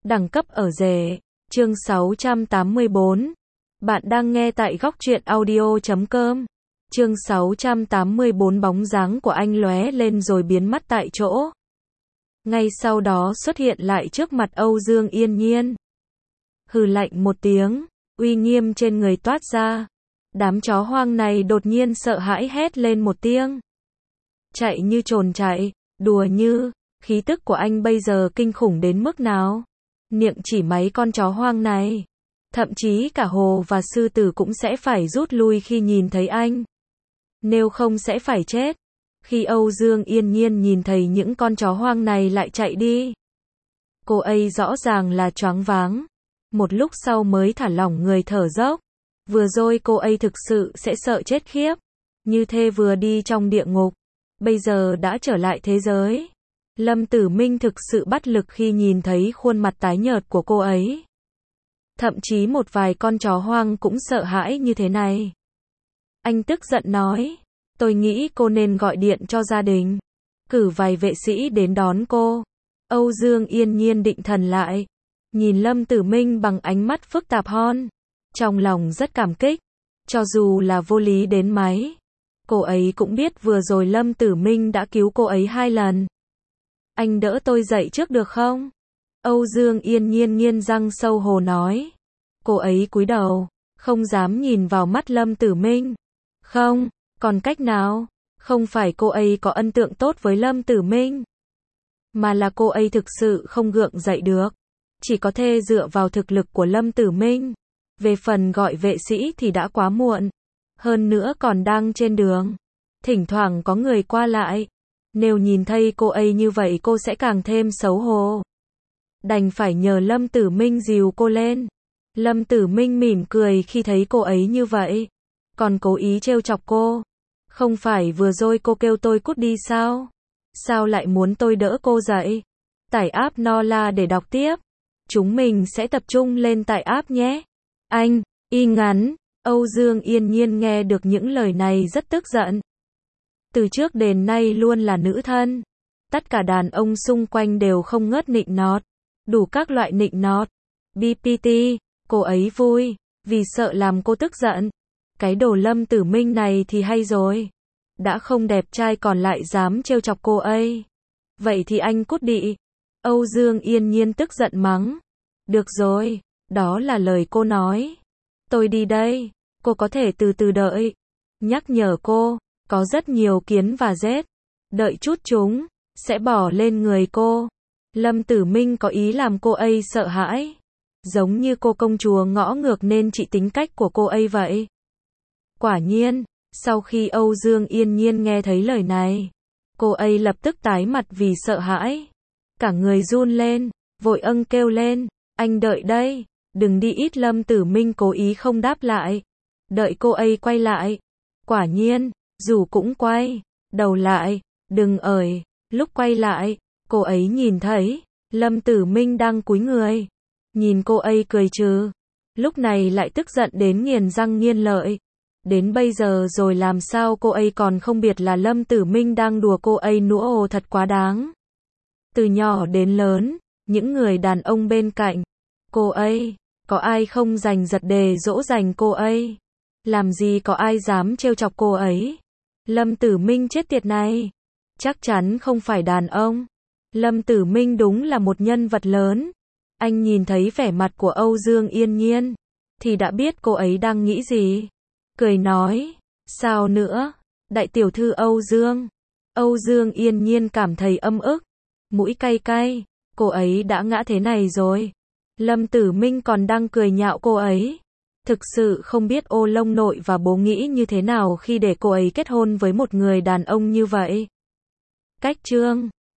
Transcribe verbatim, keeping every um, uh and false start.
Đẳng cấp ở rể. Chương sáu trăm tám mươi bốn. Bạn đang nghe tại góc truyện audio chấm com. Chương sáu trăm tám mươi bốn. Bóng dáng của anh lóe lên rồi biến mất tại chỗ. Ngay sau đó xuất hiện lại trước mặt Âu Dương Yên Nhiên. Hừ lạnh một tiếng, uy nghiêm trên người toát ra. Đám chó hoang này đột nhiên sợ hãi hét lên một tiếng. Chạy như trồn chạy, đùa như, khí tức của anh bây giờ kinh khủng đến mức nào? Niệm chỉ mấy con chó hoang này. Thậm chí cả hồ và sư tử cũng sẽ phải rút lui khi nhìn thấy anh. Nếu không sẽ phải chết. Khi Âu Dương Yên Nhiên nhìn thấy những con chó hoang này lại chạy đi. Cô ấy rõ ràng là choáng váng. Một lúc sau mới thả lỏng người thở dốc. Vừa rồi cô ấy thực sự sẽ sợ chết khiếp. Như thế vừa đi trong địa ngục. Bây giờ đã trở lại thế giới. Lâm Tử Minh thực sự bất lực khi nhìn thấy khuôn mặt tái nhợt của cô ấy. Thậm chí một vài con chó hoang cũng sợ hãi như thế này. Anh tức giận nói. Tôi nghĩ cô nên gọi điện cho gia đình. Cử vài vệ sĩ đến đón cô. Âu Dương Yên Nhiên định thần lại. Nhìn Lâm Tử Minh bằng ánh mắt phức tạp hơn. Trong lòng rất cảm kích. Cho dù là vô lý đến mấy. Cô ấy cũng biết vừa rồi Lâm Tử Minh đã cứu cô ấy hai lần. Anh đỡ tôi dậy trước được không? Âu Dương Yên Nhiên nghiến răng sâu hổ nói. Cô ấy cúi đầu, không dám nhìn vào mắt Lâm Tử Minh. Không, còn cách nào? Không phải cô ấy có ấn tượng tốt với Lâm Tử Minh, mà là cô ấy thực sự không gượng dậy được. Chỉ có thể dựa vào thực lực của Lâm Tử Minh. Về phần gọi vệ sĩ thì đã quá muộn. Hơn nữa còn đang trên đường. Thỉnh thoảng có người qua lại. Nếu nhìn thấy cô ấy như vậy cô sẽ càng thêm xấu hổ. Đành phải nhờ Lâm Tử Minh dìu cô lên. Lâm Tử Minh mỉm cười khi thấy cô ấy như vậy. Còn cố ý trêu chọc cô. Không phải vừa rồi cô kêu tôi cút đi sao? Sao lại muốn tôi đỡ cô dậy? Tải app Nola để đọc tiếp. Chúng mình sẽ tập trung lên tải app nhé. Anh, y ngắn. Âu Dương Yên Nhiên nghe được những lời này rất tức giận. Từ trước đến nay luôn là nữ thân. Tất cả đàn ông xung quanh đều không ngớt nịnh nọt. Đủ các loại nịnh nọt. bê pê tê, cô ấy vui, vì sợ làm cô tức giận. Cái đồ Lâm Tử Minh này thì hay rồi. Đã không đẹp trai còn lại dám trêu chọc cô ấy. Vậy thì anh cút đi. Âu Dương Yên Nhiên tức giận mắng. Được rồi, đó là lời cô nói. Tôi đi đây, cô có thể từ từ đợi. Nhắc nhở cô, có rất nhiều kiến và rết. Đợi chút chúng sẽ bỏ lên người cô. Lâm Tử Minh có ý làm cô ấy sợ hãi. Giống như cô công chúa ngõ ngược nên chị tính cách của cô ấy vậy. Quả nhiên, sau khi Âu Dương Yên Nhiên nghe thấy lời này, cô ấy lập tức tái mặt vì sợ hãi. Cả người run lên, vội âng kêu lên. Anh đợi đây, đừng đi ít. Lâm Tử Minh cố ý không đáp lại. Đợi cô ấy quay lại. Quả nhiên, dù cũng quay đầu lại, đừng ởi. Lúc quay lại, cô ấy nhìn thấy Lâm Tử Minh đang cúi người. Nhìn cô ấy cười trừ. Lúc này lại tức giận đến nghiến răng nghiến lợi. Đến bây giờ rồi làm sao cô ấy còn không biết là Lâm Tử Minh đang đùa cô ấy nữa. Ồ, thật quá đáng. Từ nhỏ đến lớn, những người đàn ông bên cạnh cô ấy, có ai không giành giật đề dỗ dành cô ấy? Làm gì có ai dám trêu chọc cô ấy? Lâm Tử Minh chết tiệt này, chắc chắn không phải đàn ông. Lâm Tử Minh đúng là một nhân vật lớn. Anh nhìn thấy vẻ mặt của Âu Dương Yên Nhiên, thì đã biết cô ấy đang nghĩ gì. Cười nói, sao nữa, đại tiểu thư Âu Dương. Âu Dương Yên Nhiên cảm thấy âm ức, mũi cay cay, cô ấy đã ngã thế này rồi. Lâm Tử Minh còn đang cười nhạo cô ấy. Thực sự không biết ô lông nội và bố nghĩ như thế nào khi để cô ấy kết hôn với một người đàn ông như vậy. Cách chương